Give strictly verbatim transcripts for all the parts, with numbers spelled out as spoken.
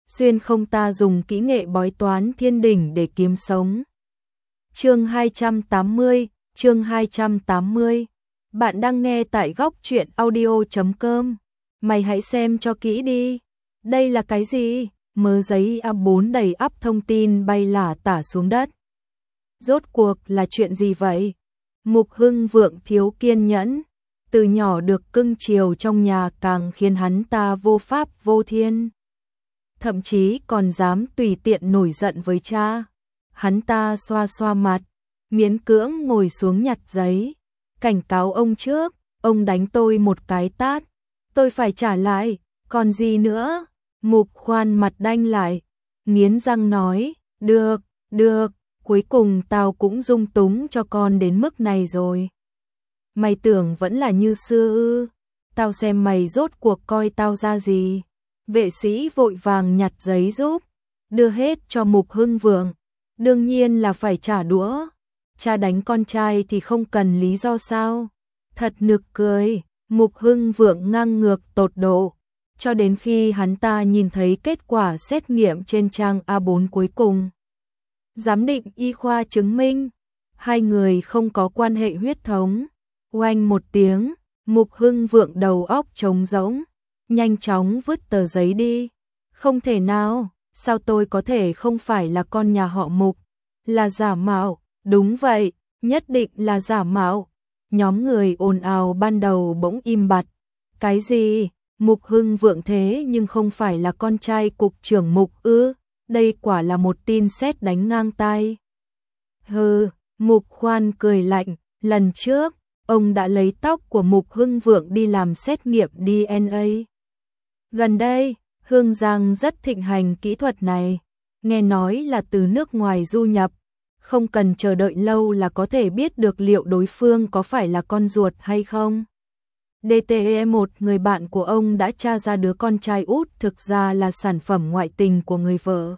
xuyên không ta dùng kỹ nghệ bói toán thiên đỉnh để kiếm sống. Chương hai trăm tám mươi, chương hai trăm tám mươi. Bạn đang nghe tại góc truyện audio chấm com. Mày hãy xem cho kỹ đi. Đây là cái gì? Mớ giấy a bốn đầy ắp thông tin bay lả tả xuống đất. Rốt cuộc là chuyện gì vậy? Mục Hưng Vượng thiếu kiên nhẫn. Từ nhỏ được cưng chiều trong nhà càng khiến hắn ta vô pháp vô thiên. Thậm chí còn dám tùy tiện nổi giận với cha. Hắn ta xoa xoa mặt, miễn cưỡng ngồi xuống nhặt giấy. Cảnh cáo ông trước, ông đánh tôi một cái tát. Tôi phải trả lại, còn gì nữa? Mục Khoan mặt đanh lại, nghiến răng nói, được, được, cuối cùng tao cũng dung túng cho con đến mức này rồi. Mày tưởng vẫn là như xưa ư? Tao xem mày rốt cuộc coi tao ra gì. Vệ sĩ vội vàng nhặt giấy giúp, đưa hết cho Mục Hưng Vượng. Đương nhiên là phải trả đũa. Cha đánh con trai thì không cần lý do sao? Thật nực cười. Mục Hưng Vượng ngang ngược tột độ, cho đến khi hắn ta nhìn thấy kết quả xét nghiệm trên trang a bốn cuối cùng. Giám định y khoa chứng minh hai người không có quan hệ huyết thống. Oanh một tiếng, Mục Hưng Vượng đầu óc trống rỗng, nhanh chóng vứt tờ giấy đi. Không thể nào, sao tôi có thể không phải là con nhà họ Mục? Là giả mạo, đúng vậy, nhất định là giả mạo. Nhóm người ồn ào ban đầu bỗng im bặt. Cái gì? Mục Hưng Vượng thế nhưng không phải là con trai cục trưởng Mục ư? Đây quả là một tin sét đánh ngang tai. Hừ, Mục Khoan cười lạnh, lần trước, ông đã lấy tóc của Mục Hưng Vượng đi làm xét nghiệm đê en a. Gần đây, Hương Giang rất thịnh hành kỹ thuật này, nghe nói là từ nước ngoài du nhập. Không cần chờ đợi lâu là có thể biết được liệu đối phương có phải là con ruột hay không. đê tê e một, người bạn của ông đã tra ra đứa con trai út thực ra là sản phẩm ngoại tình của người vợ.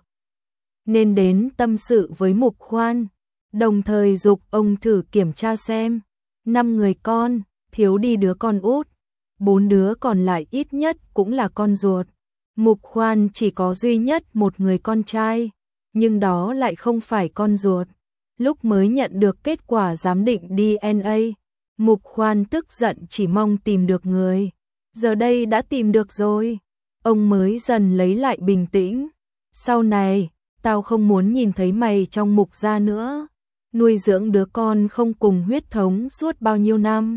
Nên đến tâm sự với Mục Khoan, đồng thời giục ông thử kiểm tra xem. Năm người con, thiếu đi đứa con út, bốn đứa còn lại ít nhất cũng là con ruột. Mục Khoan chỉ có duy nhất một người con trai, nhưng đó lại không phải con ruột. Lúc mới nhận được kết quả giám định đê en a, Mục Khoan tức giận chỉ mong tìm được người. Giờ đây đã tìm được rồi. Ông mới dần lấy lại bình tĩnh. Sau này, tao không muốn nhìn thấy mày trong Mục gia nữa. Nuôi dưỡng đứa con không cùng huyết thống suốt bao nhiêu năm.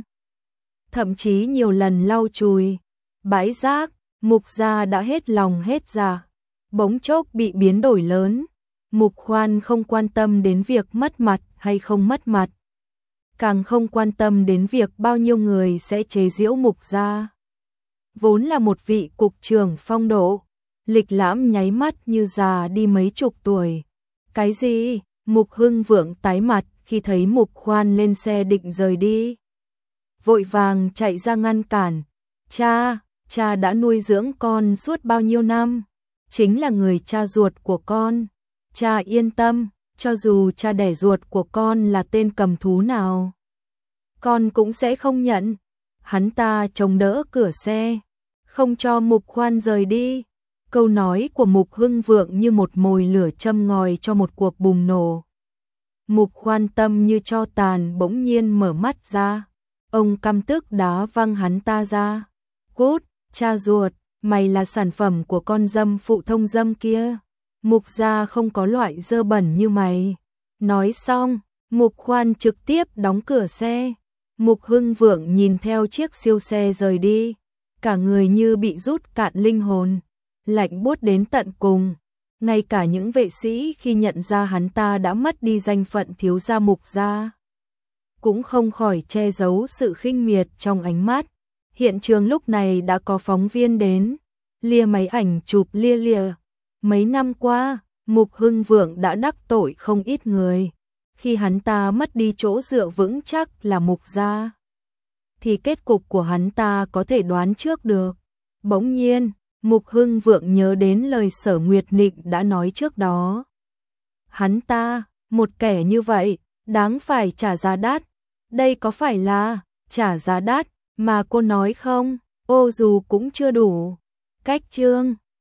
Thậm chí nhiều lần lau chùi, bãi rác, Mục gia đã hết lòng hết dạ. Bỗng chốc bị biến đổi lớn. Mục Khoan không quan tâm đến việc mất mặt hay không mất mặt. Càng không quan tâm đến việc bao nhiêu người sẽ chế giễu Mục gia. Vốn là một vị cục trưởng phong độ, lịch lãm nháy mắt như già đi mấy chục tuổi. Cái gì? Mục Hưng Vượng tái mặt khi thấy Mục Khoan lên xe định rời đi. Vội vàng chạy ra ngăn cản. Cha, cha đã nuôi dưỡng con suốt bao nhiêu năm. Chính là người cha ruột của con. Cha yên tâm, cho dù cha đẻ ruột của con là tên cầm thú nào, con cũng sẽ không nhận. Hắn ta chống đỡ cửa xe, không cho Mục Khoan rời đi. Câu nói của Mục Hưng Vượng như một mồi lửa châm ngòi cho một cuộc bùng nổ. Mục Khoan tâm như tro tàn bỗng nhiên mở mắt ra. Ông căm tức đá văng hắn ta ra. Cút, cha ruột, mày là sản phẩm của con dâm phụ thông dâm kia. Mục gia không có loại dơ bẩn như mày. Nói xong, Mục Khoan trực tiếp đóng cửa xe. Mục Hưng Vượng nhìn theo chiếc siêu xe rời đi. Cả người như bị rút cạn linh hồn. Lạnh buốt đến tận cùng. Ngay cả những vệ sĩ khi nhận ra hắn ta đã mất đi danh phận thiếu gia Mục gia, cũng không khỏi che giấu sự khinh miệt trong ánh mắt. Hiện trường lúc này đã có phóng viên đến, lia máy ảnh chụp lia lịa. Mấy năm qua, Mục Hưng Vượng đã đắc tội không ít người. Khi hắn ta mất đi chỗ dựa vững chắc là Mục gia, thì kết cục của hắn ta có thể đoán trước được. Bỗng nhiên, Mục Hưng Vượng nhớ đến lời Sở Nguyệt Nịnh đã nói trước đó. Hắn ta, một kẻ như vậy, đáng phải trả giá đắt. Đây có phải là trả giá đắt mà cô nói không? Ô dù cũng chưa đủ. Cách chương